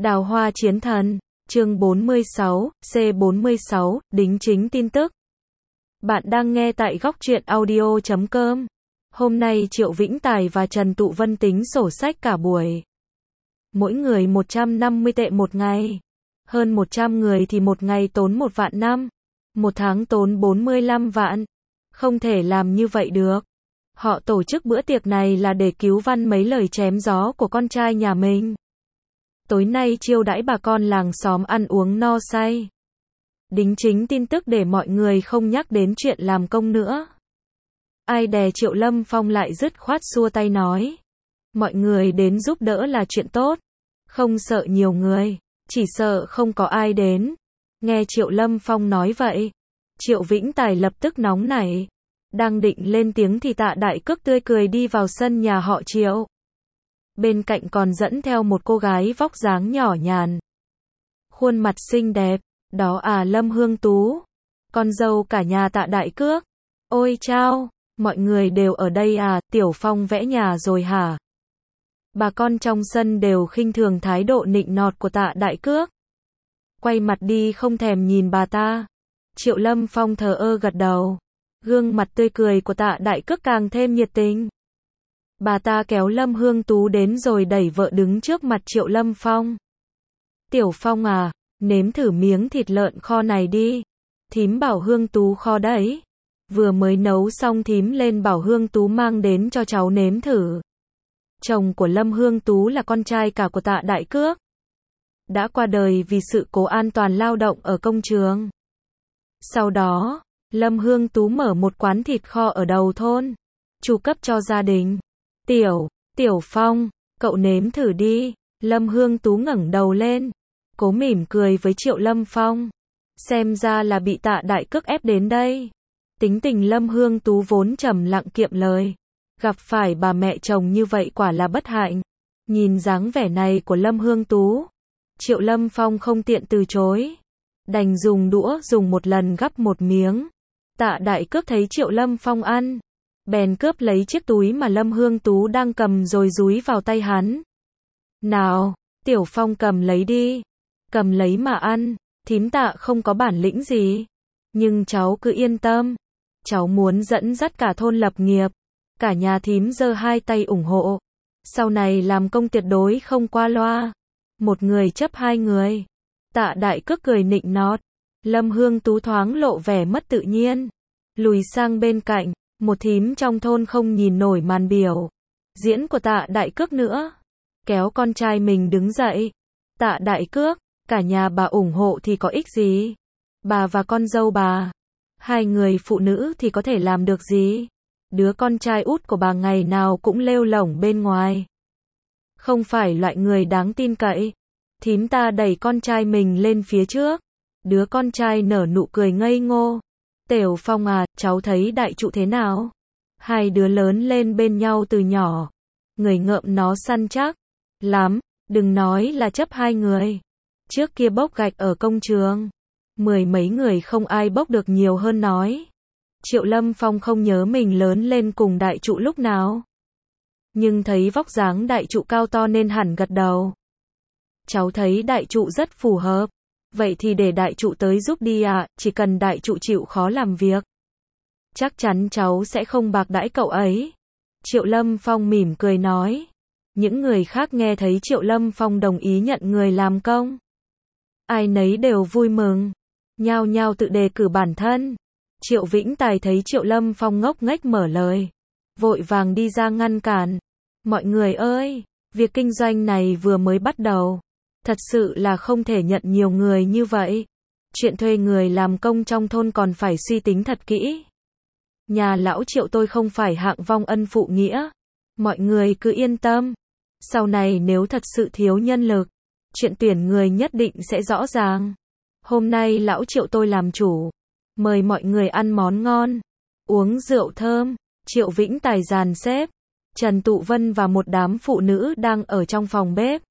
Đào hoa chiến thần, chương 46, C46, đính chính tin tức. Bạn đang nghe tại góc truyện audio.com. Hôm nay Triệu Vĩnh Tài và Trần Tụ Vân tính sổ sách cả buổi. Mỗi người 150 tệ một ngày. Hơn 100 người thì một ngày tốn 1 vạn năm. Một tháng tốn 45 vạn. Không thể làm như vậy được. Họ tổ chức bữa tiệc này là để cứu văn mấy lời chém gió của con trai nhà mình. Tối nay chiêu đãi bà con làng xóm ăn uống no say. Đính chính tin tức để mọi người không nhắc đến chuyện làm công nữa. Ai đè Triệu Lâm Phong lại dứt khoát xua tay nói. Mọi người đến giúp đỡ là chuyện tốt. Không sợ nhiều người, chỉ sợ không có ai đến. Nghe Triệu Lâm Phong nói vậy, Triệu Vĩnh Tài lập tức nóng nảy. Đang định lên tiếng thì Tạ Đại Cước tươi cười đi vào sân nhà họ Triệu. Bên cạnh còn dẫn theo một cô gái vóc dáng nhỏ nhàn. Khuôn mặt xinh đẹp, đó à Lâm Hương Tú. Con dâu cả nhà Tạ Đại Cước. Ôi chao, mọi người đều ở đây à, Tiểu Phong vẽ nhà rồi hả? Bà con trong sân đều khinh thường thái độ nịnh nọt của Tạ Đại Cước. Quay mặt đi không thèm nhìn bà ta. Triệu Lâm Phong thờ ơ gật đầu. Gương mặt tươi cười của Tạ Đại Cước càng thêm nhiệt tình. Bà ta kéo Lâm Hương Tú đến rồi đẩy vợ đứng trước mặt Triệu Lâm Phong. Tiểu Phong à, nếm thử miếng thịt lợn kho này đi. Thím bảo Hương Tú kho đấy. Vừa mới nấu xong thím lên bảo Hương Tú mang đến cho cháu nếm thử. Chồng của Lâm Hương Tú là con trai cả của Tạ Đại Cước. Đã qua đời vì sự cố an toàn lao động ở công trường. Sau đó, Lâm Hương Tú mở một quán thịt kho ở đầu thôn. Chu cấp cho gia đình. Tiểu Phong, cậu nếm thử đi. Lâm Hương Tú ngẩng đầu lên. Cố mỉm cười với Triệu Lâm Phong. Xem ra là bị Tạ Đại Cước ép đến đây. Tính tình Lâm Hương Tú vốn trầm lặng kiệm lời. Gặp phải bà mẹ chồng như vậy quả là bất hạnh. Nhìn dáng vẻ này của Lâm Hương Tú, Triệu Lâm Phong không tiện từ chối. Đành dùng đũa dùng một lần gắp một miếng. Tạ Đại Cước thấy Triệu Lâm Phong ăn, bèn cướp lấy chiếc túi mà Lâm Hương Tú đang cầm rồi dúi vào tay hắn. Nào, Tiểu Phong cầm lấy đi. Cầm lấy mà ăn, thím Tạ không có bản lĩnh gì. Nhưng cháu cứ yên tâm. Cháu muốn dẫn dắt cả thôn lập nghiệp. Cả nhà thím giơ hai tay ủng hộ. Sau này làm công tuyệt đối không qua loa. Một người chấp hai người. Tạ Đại Cước cười nịnh nọt. Lâm Hương Tú thoáng lộ vẻ mất tự nhiên. Lùi sang bên cạnh. Một thím trong thôn không nhìn nổi màn biểu diễn của Tạ Đại Cước nữa. Kéo con trai mình đứng dậy. Tạ Đại Cước, cả nhà bà ủng hộ thì có ích gì? Bà và con dâu bà, hai người phụ nữ thì có thể làm được gì? Đứa con trai út của bà ngày nào cũng lêu lổng bên ngoài. Không phải loại người đáng tin cậy. Thím ta đẩy con trai mình lên phía trước. Đứa con trai nở nụ cười ngây ngô. Tiểu Phong à, cháu thấy đại trụ thế nào? Hai đứa lớn lên bên nhau từ nhỏ. Người ngợm nó săn chắc lắm, đừng nói là chấp hai người. Trước kia bốc gạch ở công trường, 10 mấy người không ai bốc được nhiều hơn nói. Triệu Lâm Phong không nhớ mình lớn lên cùng đại trụ lúc nào. Nhưng thấy vóc dáng đại trụ cao to nên hẳn gật đầu. Cháu thấy đại trụ rất phù hợp. Vậy thì để đại trụ tới giúp đi ạ, chỉ cần đại trụ chịu khó làm việc. Chắc chắn cháu sẽ không bạc đãi cậu ấy. Triệu Lâm Phong mỉm cười nói. Những người khác nghe thấy Triệu Lâm Phong đồng ý nhận người làm công. Ai nấy đều vui mừng. Nhao nhao tự đề cử bản thân. Triệu Vĩnh Tài thấy Triệu Lâm Phong ngốc nghếch mở lời. Vội vàng đi ra ngăn cản. Mọi người ơi, việc kinh doanh này vừa mới bắt đầu. Thật sự là không thể nhận nhiều người như vậy. Chuyện thuê người làm công trong thôn còn phải suy tính thật kỹ. Nhà lão Triệu tôi không phải hạng vong ân phụ nghĩa. Mọi người cứ yên tâm. Sau này nếu thật sự thiếu nhân lực, chuyện tuyển người nhất định sẽ rõ ràng. Hôm nay lão Triệu tôi làm chủ. Mời mọi người ăn món ngon, uống rượu thơm. Triệu Vĩnh Tài dàn xếp. Trần Tụ Vân và một đám phụ nữ đang ở trong phòng bếp.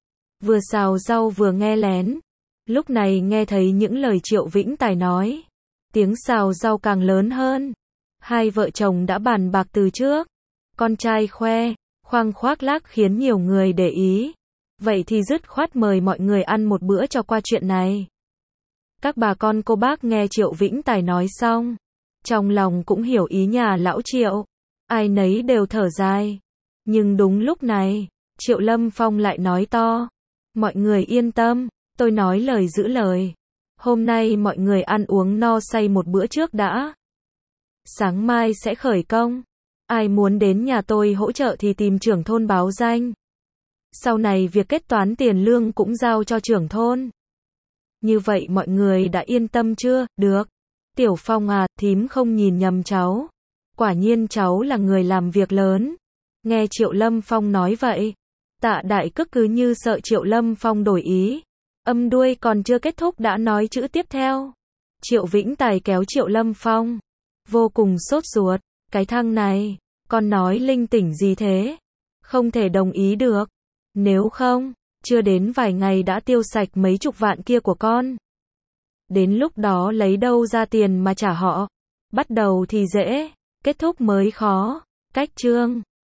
Vừa xào rau vừa nghe lén. Lúc này nghe thấy những lời Triệu Vĩnh Tài nói. Tiếng xào rau càng lớn hơn. Hai vợ chồng đã bàn bạc từ trước. Con trai khoe, khoang khoác lác khiến nhiều người để ý. Vậy thì dứt khoát mời mọi người ăn một bữa cho qua chuyện này. Các bà con cô bác nghe Triệu Vĩnh Tài nói xong, trong lòng cũng hiểu ý nhà lão Triệu. Ai nấy đều thở dài. Nhưng đúng lúc này, Triệu Lâm Phong lại nói to. Mọi người yên tâm, tôi nói lời giữ lời. Hôm nay mọi người ăn uống no say một bữa trước đã. Sáng mai sẽ khởi công. Ai muốn đến nhà tôi hỗ trợ thì tìm trưởng thôn báo danh. Sau này việc kết toán tiền lương cũng giao cho trưởng thôn. Như vậy mọi người đã yên tâm chưa? Được. Tiểu Phong à, thím không nhìn nhầm cháu. Quả nhiên cháu là người làm việc lớn. Nghe Triệu Lâm Phong nói vậy, Tạ Đại Cức cứ như sợ Triệu Lâm Phong đổi ý. Âm đuôi còn chưa kết thúc đã nói chữ tiếp theo. Triệu Vĩnh Tài kéo Triệu Lâm Phong, vô cùng sốt ruột. Cái thằng này, con nói linh tỉnh gì thế? Không thể đồng ý được. Nếu không, chưa đến vài ngày đã tiêu sạch mấy chục vạn kia của con. Đến lúc đó lấy đâu ra tiền mà trả họ? Bắt đầu thì dễ, kết thúc mới khó. Cách chương